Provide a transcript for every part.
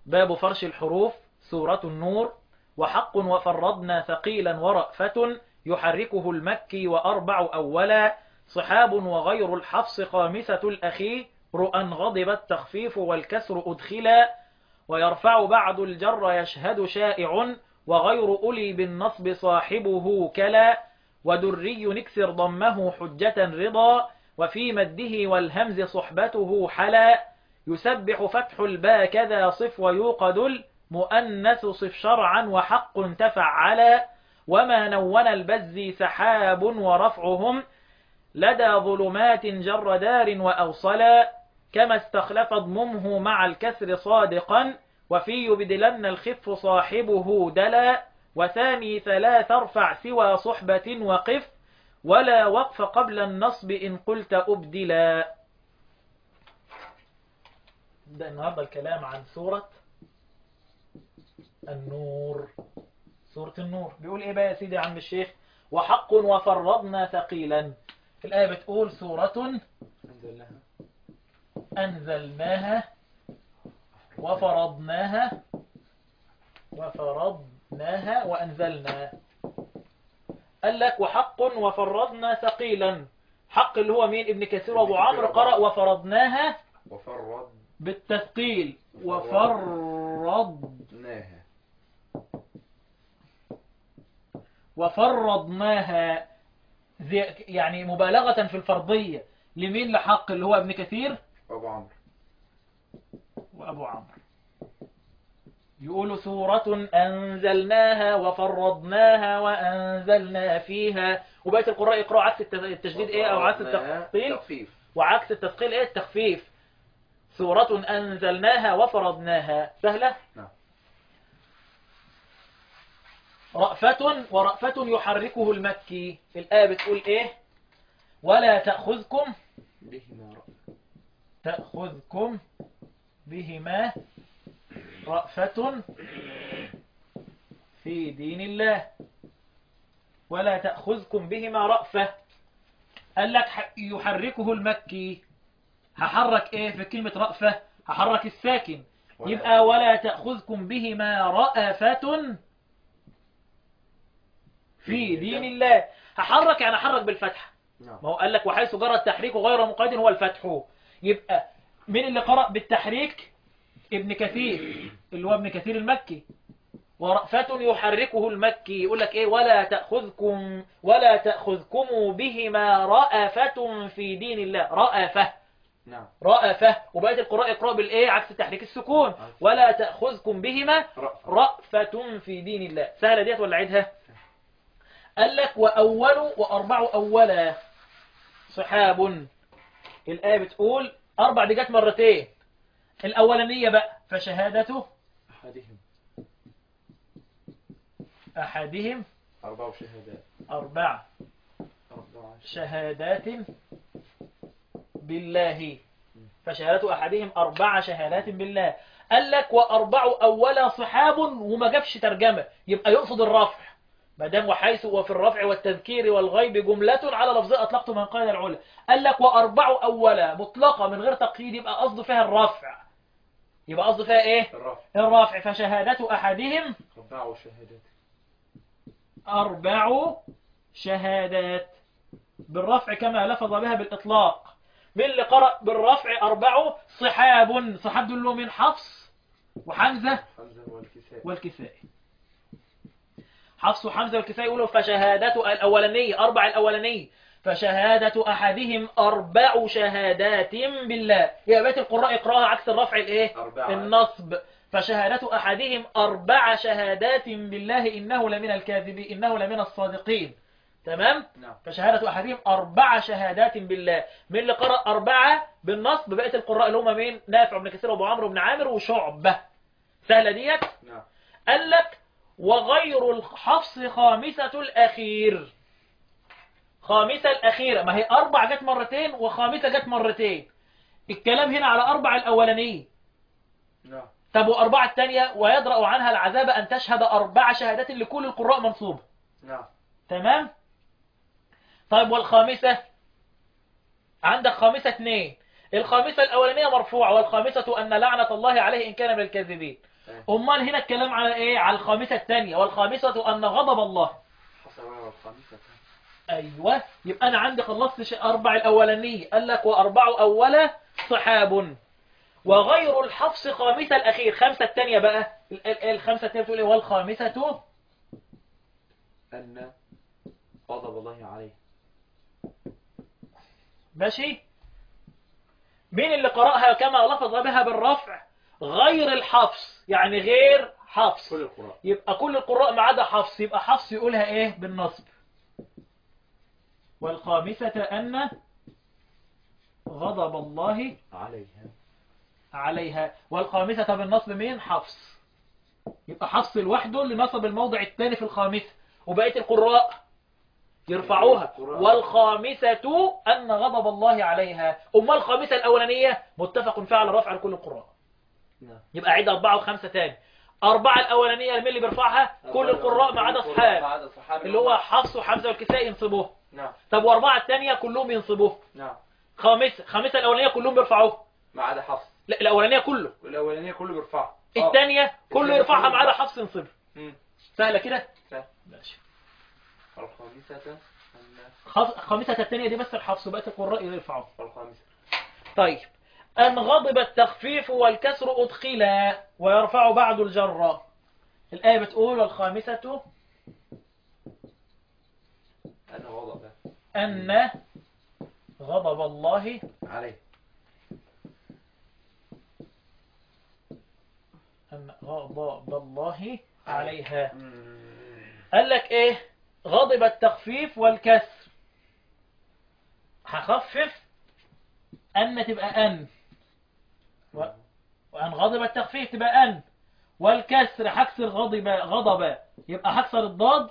باب فرش الحروف. سورة النور. وحق وفرضنا ثقيلا ورأفة يحركه المكي وأربع أولا صحاب وغير الحفص خامسة الأخي رؤى غضب التخفيف والكسر أدخلا ويرفع بعد الجر يشهد شائع وغير أولي بالنصب صاحبه كلا ودري نكسر ضمه حجة رضا وفي مده والهمز صحبته حلا يسبح فتح الباء كذا صف ويوقد المؤنث صف شرعا وحق تفعلا وما نون البزي سحاب ورفعهم لدى ظلمات جر دار وأوصلا كما استخلف ضممه مع الكسر صادقا وفي يبدلن الخف صاحبه دلا وثاني ثلاث ارفع سوى صحبة وقف ولا وقف قبل النصب إن قلت أبدلا. نبدأ النهاردة الكلام عن سورة النور. سورة النور بيقول إيه بقى يا سيدي عم الشيخ؟ وحق وفرضنا ثقيلا. الآية بتقول سورة أنزلناها وفرضناها وأنزلنا. قال لك وحق وفرضنا ثقيلا. حق اللي هو مين؟ ابن كثير وابو عمرو قرأ وفرضناها بالتثقيل وفرضناها يعني مبالغة في الفرضية. لمين؟ لحق اللي هو ابن كثير وابو عمرو. يقولوا سورة أنزلناها وفرضناها وأنزلنا فيها. وبقية القراء يقرأوا عكس التشديد إيه أو عكس التثقيل وعكس التثقيل إيه التخفيف. سورة أنزلناها وفرضناها سهلة. نعم. رأفة ورأفة يحركه المكي. الآية بتقول إيه؟ ولا تأخذكم بهما رأفة في دين الله. ولا تأخذكم بهما رأفة. قال لك يحركه المكي. هحرك ايه في كلمة رأفة؟ هحرك الساكن. يبقى ولا تأخذكم بهما رأفة في دين الله. هحرك يعني هحرك بالفتح. ما هو قال لك وحيث جرى التحريك غير مقيد هو الفتح. يبقى مين اللي قرأ بالتحريك؟ ابن كثير اللي هو ابن كثير المكي. ورأفة يحركه المكي. يقول لك ايه؟ ولا تأخذكم بهما رأفة في دين الله. رأفة. نعم. رأفة. وبقية القراء يقرأ بالايه عكس تحريك السكون. ولا تأخذكم بهما رأفة في دين الله. سهلة ديت ولا عيدها؟ قال لك وأول وأربع أولا صحاب. الآية بتقول أربع دي جت مرتين. الأولانية بقى فشهادته أحدهم أربع شهادات بالله. فشهادة أحدهم أربع شهادات بالله. قال لك وأربع أولا صحاب وما جابش ترجمة. يبقى يقصد الرفع. ما دام وحيث وفي الرفع والتذكير والغيب جملة على لفظ أطلقت من قال العلا. قال لك وأربع أولا مطلقة من غير تقييد. يبقى قصده فيها الرفع. يبقى قصده فيها إيه؟ الرفع. فشهادة أحدهم أربع شهادات بالرفع كما لفظ بها بالإطلاق. من اللي قرأ بالرفع أربع صحاب. صحاب دول من حفص وحمزة والكسائي. حفص وحمزة والكسائي يقولوا فشهادة الأولانية أربع الأولانية فشهادة أحدهم أربع شهادات بالله. يا بيت القراء يقرأها عكس الرفع الإيه؟ النصب. فشهادة أحدهم أربع شهادات بالله إنه لمن الكاذبين إنه لمن الصادقين. تمام؟ فشهادة أحدهم أربع شهادات بالله. من اللي قرأ أربعة بالنصب بقية القراء اللي هم مين؟ نافع بن كثير وابو عمرو بن عامر وشعبة. سهلة ديت؟ قال لك وغير الحفص خامسة الأخير. خامسة الأخيرة. ما هي أربع جت مرتين وخامسة جت مرتين. الكلام هنا على أربع الأولانية. طب وأربعة الثانية ويدرأ عنها العذاب أن تشهد أربع شهادات لكل القراء منصوبة. تمام؟ طيب والخامسة عندك خامسة اثنين. الخامسة الأولانية مرفوعة والخامسة أن لعنة الله عليه إن كان من الكاذبين. امال هنا الكلام على ايه؟ على الخامسة الثانية، والخامسة ان غضب الله. حصل على الخامسة. ايوه، يبقى انا عندي خلصت اربع الاولانية، قال لك واربع اوله صحاب، وغير الحفص خامسة الاخير. خمسة الثانية بقى، الخمسة الثانية بتقول ايه؟ والخامسة أن غضب الله عليه. ماشي. مين اللي قرأها كما لفظ بها بالرفع؟ غير الحفص، يعني غير حفص. كل القراء. يبقى كل القراء ما عدا حفص، يبقى حفص يقولها ايه؟ بالنصب. والخامسة أن غضب الله عليها. والخامسة بالنصب مين؟ حفص. يبقى حفص لوحده اللي نصب الموضع الثاني في الخامسة، وبقية القراء يرفعوها. والخامسة أن غضب الله عليها. أما الخامسة الأولانية متفق فيها على رفع لكل القراء. يبقى عيد أربعة وخمسة تاني. أربعة الأولانية مين اللي بيرفعها؟ كل القراء ما عدا صحاب، اللي هو حفص وحمزة والكسائي ينصبوه. طب وأربعة الثانية كلهم ينصبوه. خامسة الأولانية كلهم بيرفعوه ما عدا حفص. لا، الأولانية كله. الأولانية كله بيرفعها. الثانية كله يرفعها ما عدا حفص ينصبها. سهلة كده؟ سهل. ماشي. الخامسة الثانية دي بس الحفص، وبقية القراء يرفعوه. طيب، أن غضب التخفيف والكسر أدخلا ويرفع بعد الجر. الآية بتقول والخامسة أن غضب الله عليه. أن غضب الله عليها. قال لك إيه؟ غضب التخفيف والكسر. هخفف أن تبقى أن، وأن غضب التخفيف تبقى أن، والكسر هكسر غضب يبقى هكسر الضاد.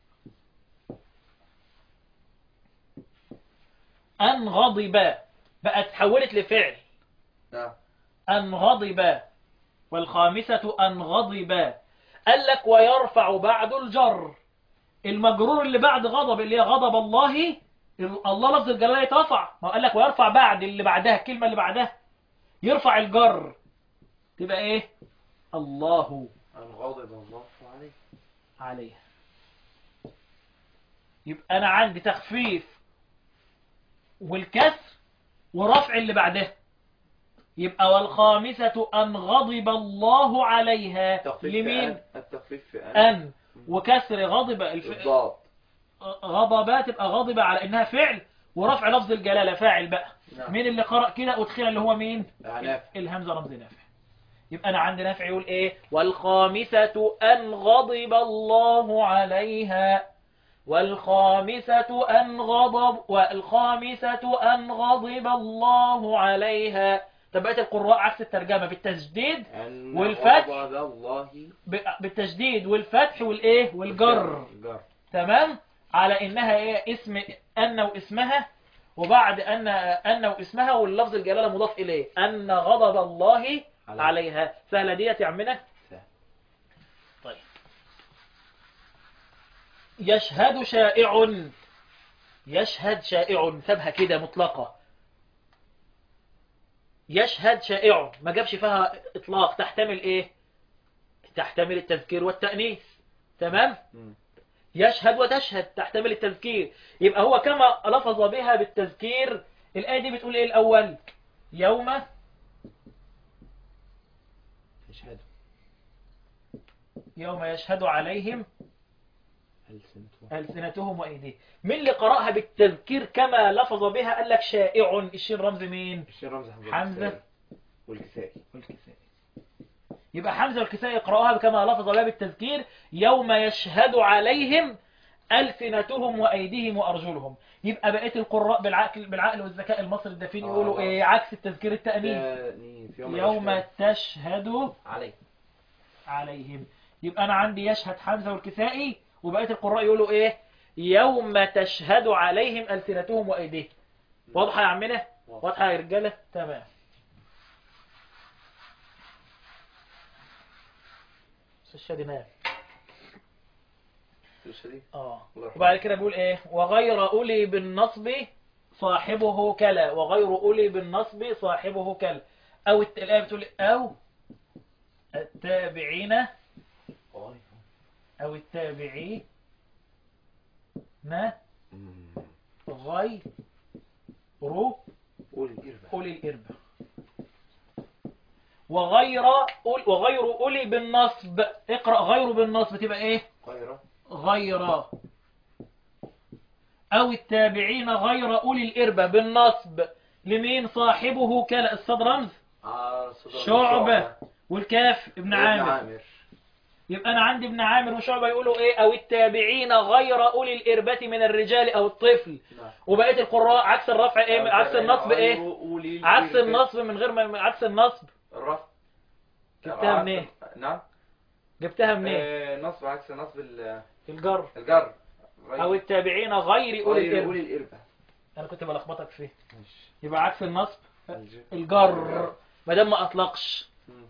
أن غضب بقت تحولت لفعل. أن غضب. والخامسة أن غضب. قال لك ويرفع بعد الجر. المجرور اللي بعد غضب اللي هي غضب الله، الله لفظ الجلالة يترفع. ما قال لك ويرفع بعد اللي بعدها، الكلمة اللي بعدها يرفع الجر، تبقى ايه؟ الله. أن غضب الله عليه. يبقى أنا عندي تخفيف والكسر ورفع اللي بعدها. يبقى والخامسة أن غضب الله عليها. لمين؟ التخفيف في أن وكسر غضب الضاد. غضب تبقى غضب على إنها فعل، ورفع لفظ الجلالة فاعل بقى. مين اللي قرأ كده أدخل؟ اللي هو مين؟ الهمزة رمز نافع. يبقى أنا عندي نافع يقول إيه؟ والخامسة أن غضب الله عليها. والخامسة أن غضب الله عليها. تبقى القراء عكس الترجمة بالتشديد والفتح. بالتشديد والفتح والإيه؟ والجر. تمام؟ على إنها إيه؟ اسم أن واسمها، وبعد أن واسمها واللفظ الجلالة مضاف إليه. أن غضب الله عليها. سهلة ديت يا عمنا؟ طيب. يشهد شائع. يشهد شائع، سابها كده مطلقة. يشهد شائع ما جابش فيها إطلاق، تحتمل إيه؟ تحتمل التذكير والتأنيث. تمام؟ يشهد وتشهد تحتمل التذكير. يبقى هو كما لفظ بها بالتذكير. الآية دي بتقول إيه الأول؟ يوم يشهد عليهم ألسنتهم وأيديهم. من اللي قرأها بالتذكير كما لفظ بها قال لك شائع. الشين رمز مين؟ الشين رمز حمزة والكسائي. يبقى حمزة والكسائي يقرأوها كما لفظ بها بالتذكير. يوم يشهد عليهم ألسنتهم وأيديهم وأرجلهم. يبقى بقية القراء بالعقل والذكاء المصري الدفين يقولوا إيه عكس التذكير التأنيث؟ يوم تشهد عليهم. يبقى أنا عندي يشهد حمزة والكسائي، وبقية القراء يقولوا إيه؟ يوم تشهد عليهم ألسنتهم وأيديهم. واضحة يا عمنا؟ واضحة يا رجالة؟ تمام. الشديمان. وبعد كده بيقول إيه؟ وغير أولي بالنصب صاحبه كلا. وغير أولي بالنصب صاحبه كلا. أو الآية بتقول أو التابعين أو التابعين غير قول الإربة. أولي الإربة. وغير أولي بالنصب. اقرأ غير بالنصب تبقى إيه؟ غير. أو التابعين غير أولي الإربة بالنصب لمين؟ صاحبه كلا. الصاد رمز شعبة والكاف ابن عامر. يبقى أنا عندي ابن عامر وشعبة يقولوا إيه؟ أو التابعين غير أولي الإربة من الرجال أو الطفل. وبقية القراء عكس الرفع إيه؟ عكس النصب إيه؟ عكس النصب من غير ما عكس النصب. الرفع. جبتها منين؟ نعم. جبتها منين؟ نصب عكس نصب الجر. أو التابعين غير أولي الإربة. أنا كنت بلخبطك فيه. يبقى عكس النصب الجر ما دام ما أطلقش.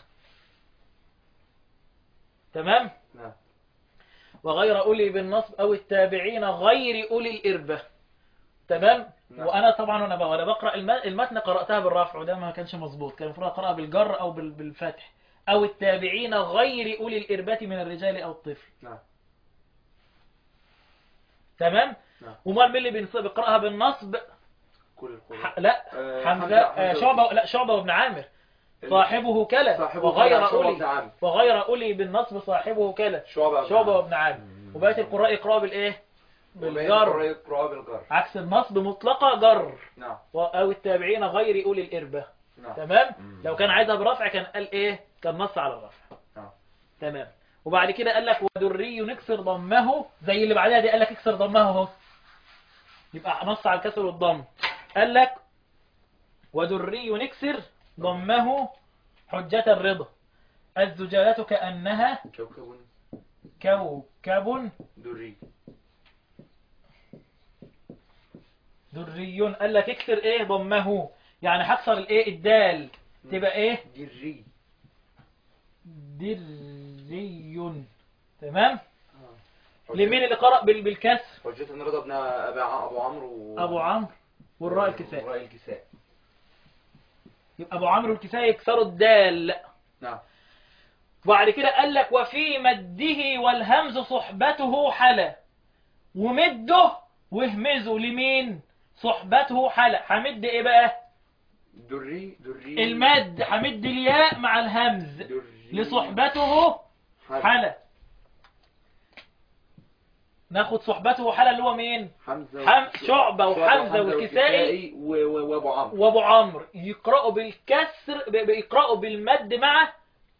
تمام؟ نعم. وغير أولي بالنصب أو التابعين غير أولي الإربة. تمام؟ نعم. وأنا طبعا وأنا بقرأ المتن قرأتها بالرفع وده ما كانش مظبوط، كان المفروض أقرأها بالجر أو بالفتح. أو التابعين غير أولي الإربة من الرجال أو الطفل. نعم. تمام؟ نعم. ومال مين اللي بيقرأها بالنصب؟ كل القراء. لا حمزة شعبة. لا شعبة وابن عامر. صاحبه كلا وغير أولي بالنصب صاحبه كلا شعبة وابن عامر. وبقية القراء يقرأوا بالإيه؟ بالجر. عكس النصب مطلقة جر. نعم. أو التابعين غير أولي الإربة. نعم. تمام؟ لو كان عايزها برفع كان قال إيه؟ كان نص على الرفع. نعم. تمام. وبعد كده قال لك ودري نكسر ضمه زي اللي بعدها دي، قال لك اكسر ضمه اهو يبقى نص على الكسر والضم. قال لك ودري نكسر ضمه حجة الرضا. الزجاجة كأنها كوكب دري. قال لك اكسر ايه؟ ضمه. يعني هكسر الايه؟ الدال تبقى ايه؟ دري. تمام. لمين اللي قرأ بالكسر؟ حجة الرضا ابن أبو عمرو والراء الكساء. يبقى أبو عمرو والكساء يكسروا الدال. نعم. وبعد كده قال لك وفي مده والهمز صحبته حلا. ومده وهمزه لمين؟ صحبته حلا. همد ايه بقى؟ دري. المد همد الياء مع الهمز لصحبته حلا. ناخد صحبته حلا اللي هو مين؟ شعبة وحمزة والكسائي وابو عمرو يقرأوا بالكسر، بيقرأوا بالمد مع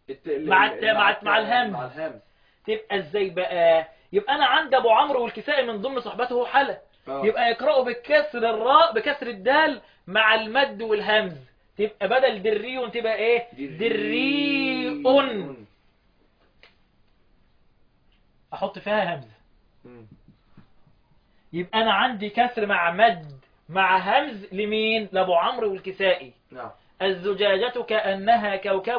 الهمز. تبقى ازاي بقى؟ يبقى انا عند ابو عمرو والكسائي من ضمن صحبته حلا. يبقى يقرأوا بكسر الراء بكسر الدال مع المد والهمز. تبقى بدل دري تبقى ايه؟ دري. احط فيها همزة. يبقى انا عندي كسر مع مد مع همز لمين؟ لابو عمرو والكسائي. نعم. الزجاجة كأنها كوكب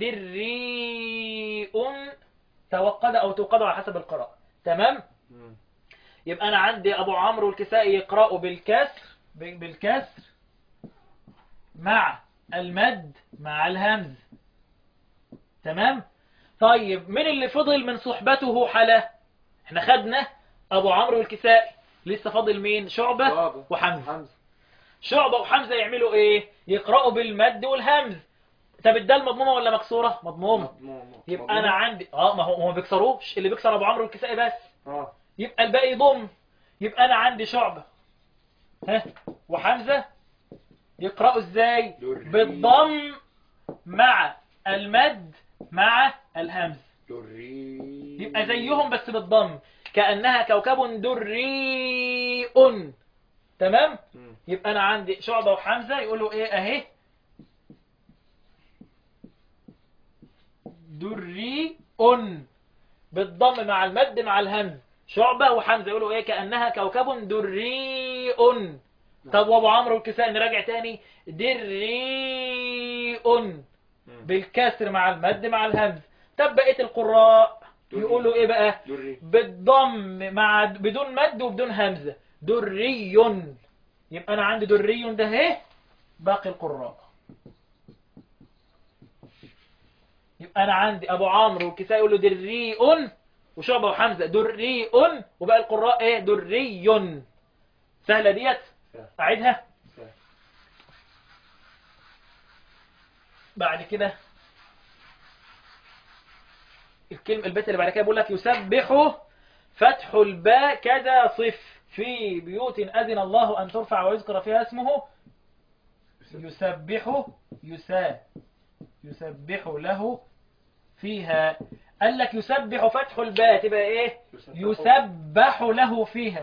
دري توقد او توقد على حسب القراءة. تمام. يبقى انا عندي ابو عمرو والكسائي يقرأوا بالكسر مع المد مع الهمز. تمام. طيب مين اللي فضل من صحبته حلا؟ احنا خدنا ابو عمرو والكسائي، لسه فاضل مين؟ شعبة وحمزة. شعبة وحمزة يعملوا ايه؟ يقرأوا بالمد والهمز. طب الدال مضمومة ولا مكسورة؟ مضمومة. يبقى انا عندي ما هو ما بيكسروش، اللي بيكسر ابو عمرو والكسائي بس. يبقى الباقي ضم. يبقى انا عندي شعبة وحمزة يقرأوا ازاي؟ بالضم مع المد مع الهمز. يبقى زيهم بس بالضم. كأنها كوكب دري. تمام. يبقى انا عندي شعبة وحمزة يقولوا ايه اهي دري بالضم مع المد مع الهمز. شعبة وحمزة يقولوا ايه؟ كأنها كوكب دري. طب وابو عمرو والكسائي نراجع تاني دري بالكسر مع المد مع الهمز. طب بقية القراء يقولوا ايه بقى؟ بالضم مع بدون مد وبدون همزة دري. يبقى انا عندي دري ده اهي. باقي القراء يبقى أنا عندي أبو عمرو والكسائي يقول له دريء، وشعبة وحمزة دريء، وبقى القراء إيه؟ دري. سهلة ديت؟ أعيدها. بعد كده البيت اللي بعد كده بيقول لك يسبح فتح الباء كذا صف في بيوت أذن الله أن ترفع ويذكر فيها اسمه يسبح يسبح له فيها. قال لك يسبح فتح الباء تبقى ايه؟ يسبح له فيها.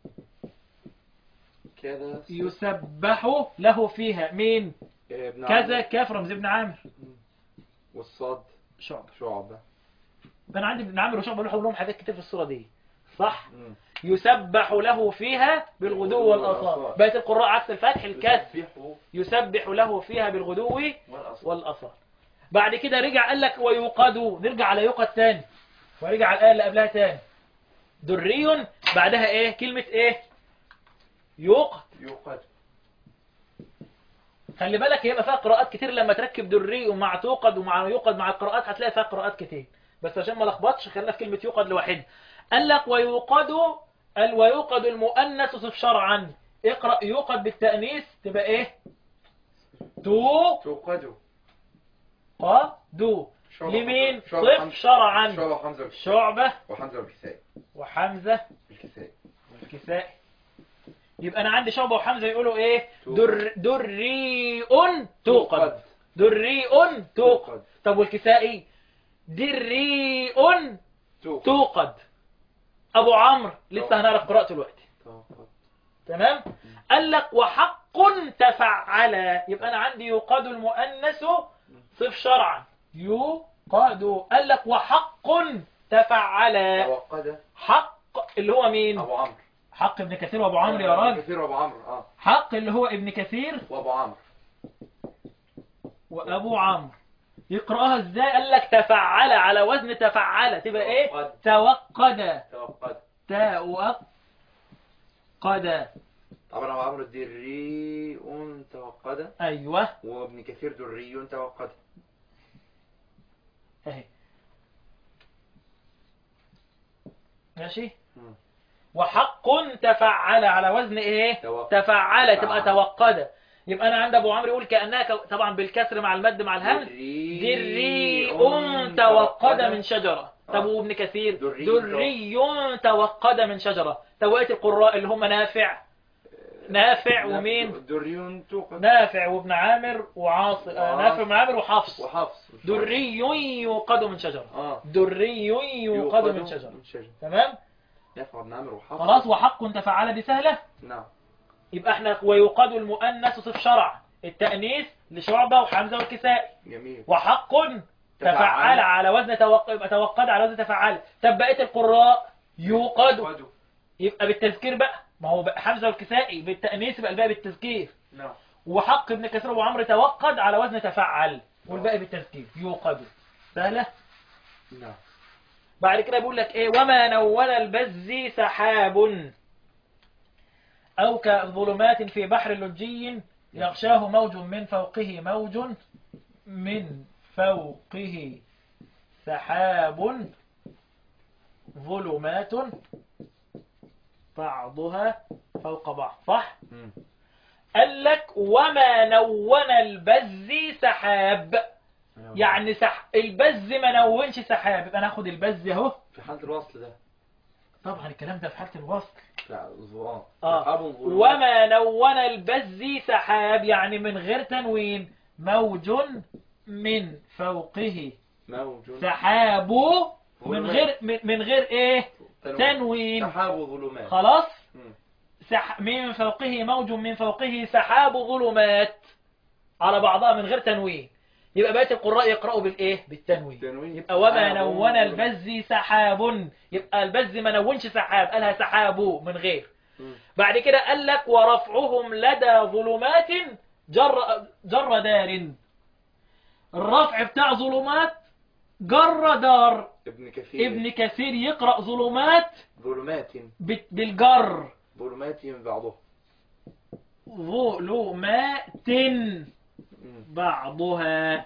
يسبح له فيها مين؟ كذا كاف رمز ابن عامر والصاد شعبة. انا عندي ابن عامر وشعبة لهم حاجات كتير في الصورة دي صح؟ يسبح له فيها بالغدو والأصال. بقيت القراء عكس الفتح الكسر. يسبح له فيها بالغدو والأصال. بعد كده رجع قال لك ويوقد، نرجع على يوقد تاني ورجع على الآية اللي قبلها تاني. دري بعدها ايه؟ كلمة ايه؟ يوقد. خلي بالك يبقى فيها قراءات كتير لما تركب دري ومع توقد ومع يوقد مع القراءات هتلاقي فيها قراءات كتير، بس عشان ما لخبطش خلينا في كلمة يوقد لوحدها. قال لك ويوقد المؤنث صف شرعا. اقرأ يوقد بالتأنيث تبقى ايه؟ توقد لمين؟ صف شرعا. شعبة وحمزة والكسائي. يبقى انا عندي شعبة وحمزة يقولوا ايه؟ دريء توقد. دريء توقد. طب والكسائي؟ دريء توقد. ابو عمرو لسه هنعرف قراءته دلوقتي. تمام. قال لك وحق تفعل. يبقى انا عندي يوقد المؤنث صف شرعا يوقد. قال لك وحق تفعل. حق اللي هو مين؟ ابو عمرو. حق ابن كثير وابو عمرو يا راجل. كثير وابو عمرو. حق اللي هو ابن كثير وابو عمرو. يقرأها ازاي؟ قال لك تفعل على وزن تفعل تبقى ايه؟ توقد. طبعا ابو عمرو دري توقد. ايوه. وابن كثير دري توقد. اهي ماشي. وحق تفعل على وزن ايه؟ تفعل تبقى توقد. يبقى انا عند ابو عمرو يقول كأنها طبعا بالكسر مع المد مع الهمز دري توقد من شجرة. طب وابن كثير دري توقد من شجرة. توقيت القراء اللي هم نافع ومين؟ نافع وابن عامر وعاصم. نافع وابن عامر وحفص. دري يوقد من شجرة. دري يوقد من شجرة. تمام. خلاص. وحق تفعل دي سهلة. نعم. يبقى احنا ويوقد المؤنث صف شرع التأنيث لشعبة وحمزة والكسائي. جميل. وحق تفعل على وزن توقد على وزن تفعل. طب بقية القراء يوقد. يبقى بالتذكير بقى. ما هو بقى حمزة والكسائي بالتأنيث يبقى الباقي بالتذكير. نعم. وحق ابن كثير وعمرو توقد على وزن تفعل والباقي بالتذكير يوقد. سهلة. نعم. بعد كده بيقول لك ايه؟ وما نون البز سحاب أو كظلمات في بحر لجي يغشاه موج من فوقه سحاب ظلمات بعضها فوق بعض. صح؟ قال لك وما نون البز سحاب. يعني البز ما نونش سحاب. يبقى ناخد البز اهو في حالة الوصل ده. طبعا الكلام ده في حالة الوصل. لا وما نون البز سحاب يعني من غير تنوين. موج من فوقه سحاب من غير ايه؟ تنوين. سحاب ظلمات. خلاص. من فوقه موج من فوقه سحاب ظلمات على بعضها من غير تنوين. يبقى بقية القراء يقرأوا بالايه؟ بالتنوين. يبقى وما نون البز سحاب. يبقى البز ما نونش سحاب قالها سحاب من غير. بعد كده قال لك ورفعهم لدى ظلمات جر دار. الرفع بتاع ظلمات جر دار. ابن كثير يقرأ ظلمات بالجر. ظلمات بعضها. ظلمات بعضها.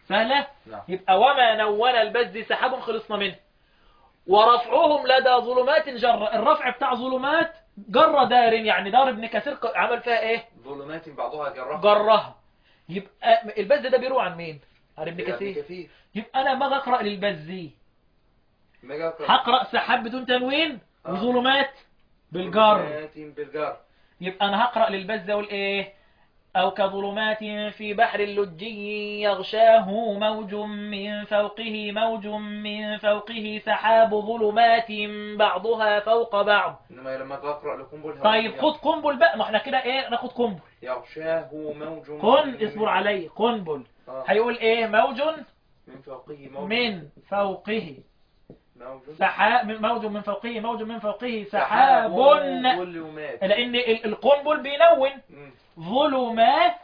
سهلة؟ نعم. يبقى وما نون البز سحاب خلصنا منه. ورفعهم لدى ظلمات جر، الرفع بتاع ظلمات جر دار، يعني دار ابن كثير عمل فيها ايه؟ ظلمات بعضها جرها. جرها. يبقى البز ده بيروح عن مين؟ عن ابن ابن كثير. كثير. يبقى انا ما اقرا للبزي ما جا أقرأ. هقرا سحاب بدون تنوين وظلمات بالجر. ظلمات بالجر. يبقى انا هقرا للبز اقول ايه؟ أو كظلمات في بحر اللجي يغشاه موج من فوقه موج من فوقه سحاب ظلمات بعضها فوق بعض. إنما لما أقرأ لقنبل طيب خد قنبل بقى، ما احنا كده ايه ناخد قنبل. يغشاه موج اصبر علي قنبل. آه. هيقول ايه؟ موج من فوقه موج من فوقه موج سحاب، موج من فوقه موج من فوقه سحاب. ظلمات. لأن القنبل بينون. ظلمات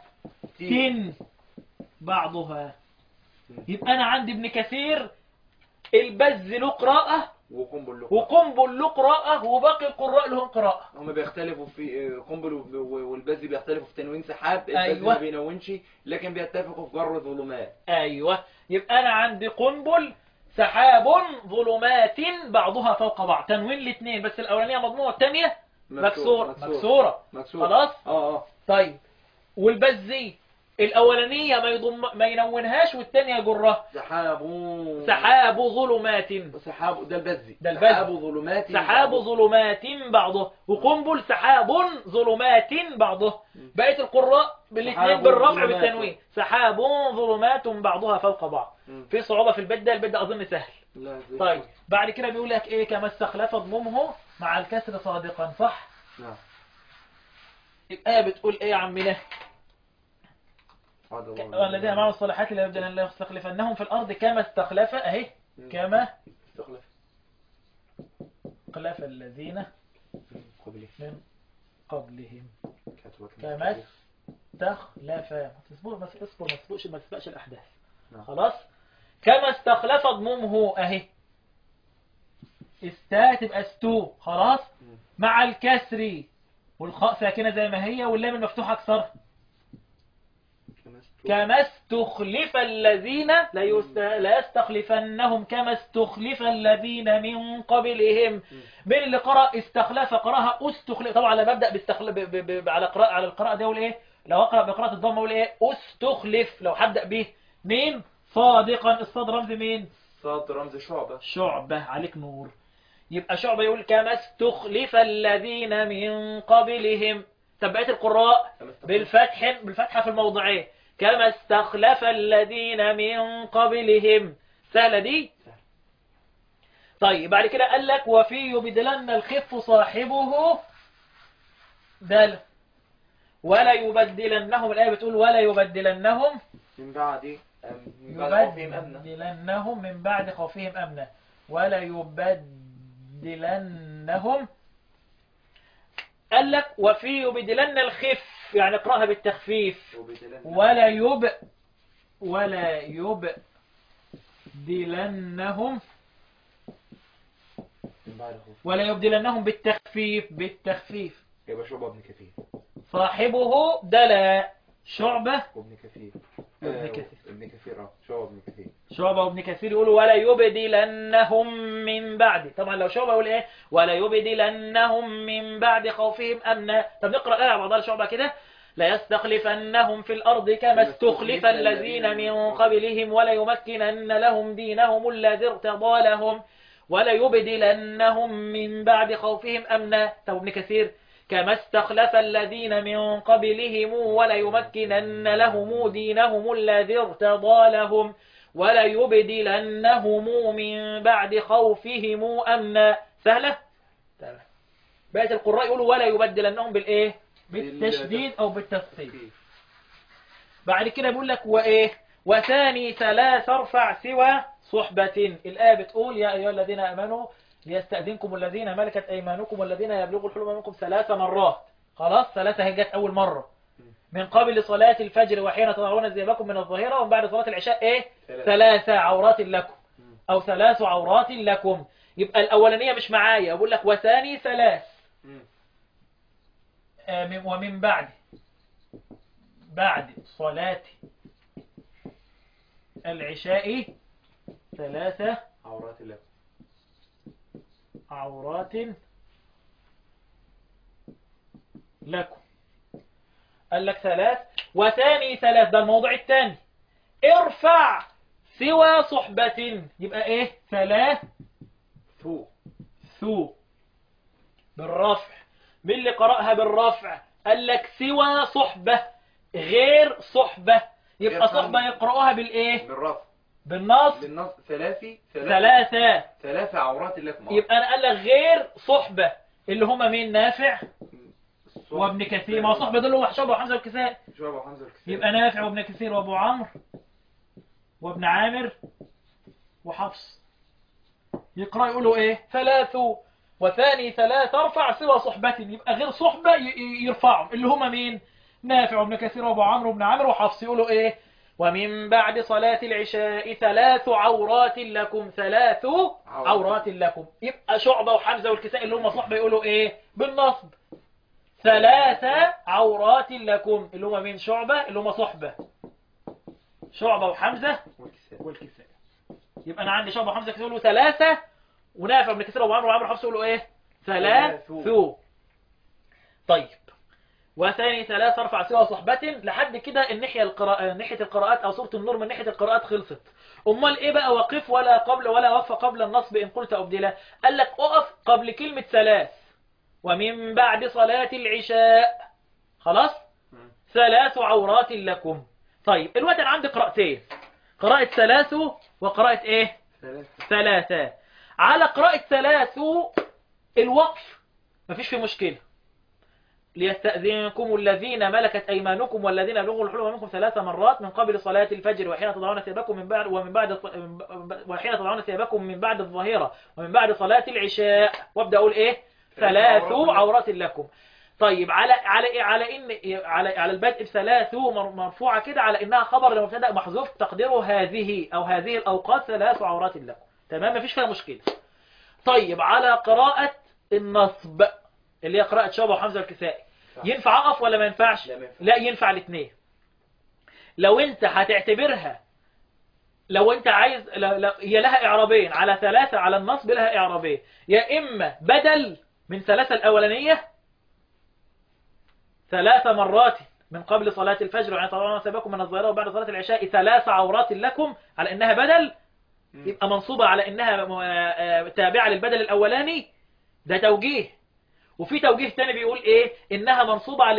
بعضها. يبقى أنا عندي ابن كثير البز له قراءة وقنبل له قراءة وباقي القراء لهم قراءة. هم بيختلفوا في قنبل والبز بيختلفوا في تنوين سحاب. البز أيوة. ما بينونش لكن بيتفقوا في جر ظلمات. أيوة. يبقى أنا عندي قنبل سحاب ظلمات بعضها فوق بعض، تنوين الاثنين، بس الأولانية مضمومة الثانية مكسورة. خلاص. طيب والبزي الأولانية ما ينونهاش والثانية يجرها. سحاب ظلمات. سحاب ده البزي. سحاب ظلمات بعضه. وقنبل سحاب ظلمات بعضه. بقية القراء بالاثنين بالرفع بالتنوين. سحاب ظلمات بعضها فوق بعض. في صعوبة في البيت ده أظن سهل. طيب بعد كده بيقول لك ايه؟ كما استخلف ضممه مع الكسر صادقا. صح؟ نعم. الآية بتقول ايه يا عمنا؟ والذين معه الصالحات لا يبدل الله يستخلفنهم في الأرض كما استخلف اهي. كما استخلف الذين من قبلهم. كما استخلف. اصبر ما تسبقش الأحداث. خلاص. كما استخلف ضممه اهي. تبقى استو. خلاص. مع الكسر والخاء ساكنة زي ما هي واللام المفتوحة اكسر. كما استخلف الذين لا يستخلفنهم كما استخلف الذين من قبلهم. من اللي قرأ استخلف قرأها استخلف. طبعا لما ابدأ على القراءة دي اقول ايه؟ لو اقرأ بقراءة الضم اقول ايه؟ استخلف. لو هبدأ به مين؟ صادقا. الصاد رمز مين؟ صاد رمز شعبة. عليك نور. يبقى شعبة يقول كما استخلف الذين من قبلهم. تبعت القراء بالفتحة في الموضعين. كما استخلف الذين من قبلهم. سهلة دي؟ طيب بعد كده قال لك وفي يبدلن الخف صاحبه دل ولا يبدلنهم. الآية بتقول ولا يبدلنهم من بعد يبدلنهم من بعد خوفهم أمنا. ولا يبدلنهم. قال لك وفي يبدلن الخف يعني اقرأها بالتخفيف. ولا يبدلنهم بالتخفيف. يبقى شعبة ابن كثير. صاحبه دلا شعبة وابن كثير. شعبة وابن كثير يقولوا ولا يبدلنهم من بعد. طبعا لو شعبة يقول ايه؟ ولا يبدلنهم من بعد خوفهم أمنا. طب نقرأ الآية على بعضها شعبة كده. لا يستخلفنهم في الأرض كما استخلف الذين من قبلهم ولا يمكنن لهم دينهم الذي ارتضى لهم ولا يبدلنهم من بعد خوفهم أمنا. طب ابن كثير كما استخلف الذين من قبلهم ولا يمكنن لهم دينهم الذي ارتضى لهم ولا يبدلنهم من بعد خوفهم أمنا. سهلة؟ تمام. بقية القراء يقولوا ولا يبدلنهم بالإيه؟ بالتشديد أو بالتثقيل. بعد كده بيقول لك وإيه؟ وثاني ثلاث ارفع سوى صحبة. الآية بتقول يا أيها الذين آمنوا ليستأذنكم الذين ملكت أيمانكم والذين يبلغوا الحلم منكم 3 مرات. خلاص 3 هي جت أول مرة. من قبل صلاة الفجر وحين تضعون ثيابكم من الظهيرة ومن بعد صلاة العشاء ايه؟ 3 عورات لكم أو 3 عورات لكم. يبقى الأولانية مش معايا. أقول لك وثاني 3 ومن بعد صلاة العشاء 3 عورات لكم. عورات لكم. قال لك 3 وثاني 3 ده الموضوع الثاني. ارفع سوى صحبة يبقى ايه 3 ثو بالرفع. مين اللي قرأها بالرفع؟ قال لك سوى صحبة غير صحبة. يبقى غير صحبة يقرأوها بالايه؟ بالرفع بالنصب. بالنص. ثلاثة 3 عورات لكم. يبقى انا قال لك غير صحبة اللي هما مين؟ نافع وابن كثير. ما هو صحبة دول هو شعبة وحمزة والكسائي. شعبة وحمزة والكسائي. يبقى نافع وابن كثير وابو عمرو وابن عامر وحفص. يقرأ يقولوا ايه 3 وثاني 3 ارفع سوى صحبة. يبقى غير صحبة يرفعهم اللي هما مين؟ نافع وابن كثير وابو عمرو وابن عامر وحفص. يقولوا ايه؟ ومن بعد صلاة العشاء 3 عورات لكم. 3 عورات لكم. يبقى شعبة وحمزة والكسائي اللي هم صحبة يقولوا ايه بالنصب 3 عورات لكم اللي هم مين؟ شعبة اللي هم صحبة. شعبة وحمزة والكسائي. يبقى انا عندي شعبة وحمزة يقولوا 3 ونافع وابن كثير وابو عمرو وعامر وحفص يقولوا ايه 3. طيب وثاني 3 ارفع سوى صحبة. لحد كده ناحية القراءات او سورة النور من ناحية القراءات خلصت. امال ايه بقى؟ وقف ولا قبل ولا وقف قبل النصب ان قلت ابدلا. قال لك اقف قبل كلمة 3 ومن بعد صلاة العشاء. خلاص 3 عورات لكم. طيب الوقت انا عندي قراءتين، قراءة 3 وقراءة ايه 3. على قراءة 3 الوقف مفيش فيه مشكلة. ليستأذنكم الذين ملكت أيمانكم والذين يبلغوا الحلم منكم 3 مرات من قبل صلاة الفجر وحين تضعون ثيابكم وحين تضعون ثيابكم من بعد الظهيرة ومن بعد صلاة العشاء. وابدأ أقول إيه 3 عورات لكم. طيب على البدء ب3 مرفوعة كده على إنها خبر لمبتدأ محذوف تقديره هذه أو هذه الأوقات 3 عورات لكم. تمام مفيش فيها مشكلة. طيب على قراءة النصب اللي هي قراءة شعبة وحمزة والكسائي ينفع أقف ولا ما ينفعش؟ لا ينفع الاثنين. لو انت هتعتبرها، لو انت عايز هي لها إعرابين. على 3 على النصب لها إعرابين، يا إما بدل من 3 الأولانية 3 مرات من قبل صلاة الفجر وعن طبعا سبكم من الظهيرة وبعد صلاة العشاء 3 عورات لكم على إنها بدل، يبقى منصوبة على إنها تابعة للبدل الأولاني. ده توجيه. وفي توجيه تاني بيقول ايه انها منصوبة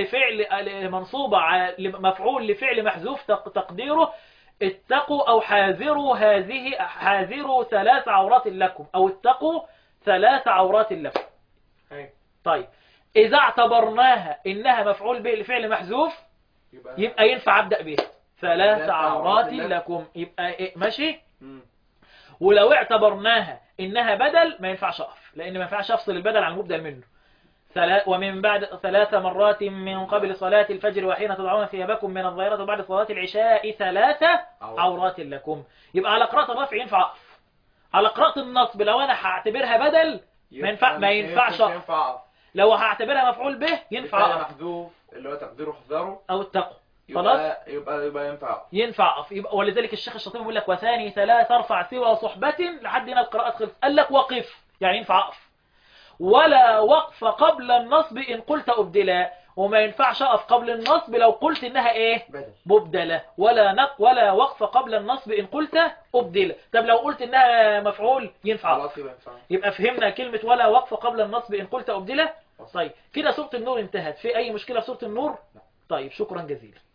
مفعول لفعل محذوف تقديره اتقوا او حاذروا 3 عورات لكم او اتقوا 3 عورات لكم. طيب اذا اعتبرناها انها مفعول به لفعل محذوف يبقى ينفع ابدأ به 3 عورات لكم. يبقى إيه؟ ماشي. ولو اعتبرناها انها بدل ما ينفعش اقف، لان ما ينفعش افصل البدل عن المبدل منه. ومن بعد 3 مرات من قبل صلاة الفجر وحين تضعون ثيابكم من الظهيرة وبعد صلاة العشاء 3 عورات لكم. يبقى على قراءة الرفع ينفع أقف. على قراءة النصب لو أنا هعتبرها بدل ما ينفعش أقف. لو هعتبرها مفعول به ينفع أقف. محذوف اللي هو تقديره احذروا أو اتقوا. خلاص يبقى ينفع أقف. ولذلك الشيخ الشاطبي بيقول لك وثاني 3 ارفع سوى صحبة لحد هنا القراءات خلصت. قال لك وقف يعني ينفع أقف. ولا وقف قبل النصب إن قلت أبدلا. وما ينفعش أقف قبل النصب لو قلت إنها إيه مبدلة. ولا وقف قبل النصب إن قلت أبدلا. طب لو قلت إنها مفعول ينفع. يبقى فهمنا كلمة ولا وقف قبل النصب إن قلت أبدلا. طيب كده سورة النور انتهت. في أي مشكلة في سورة النور؟ طيب شكرا جزيلا.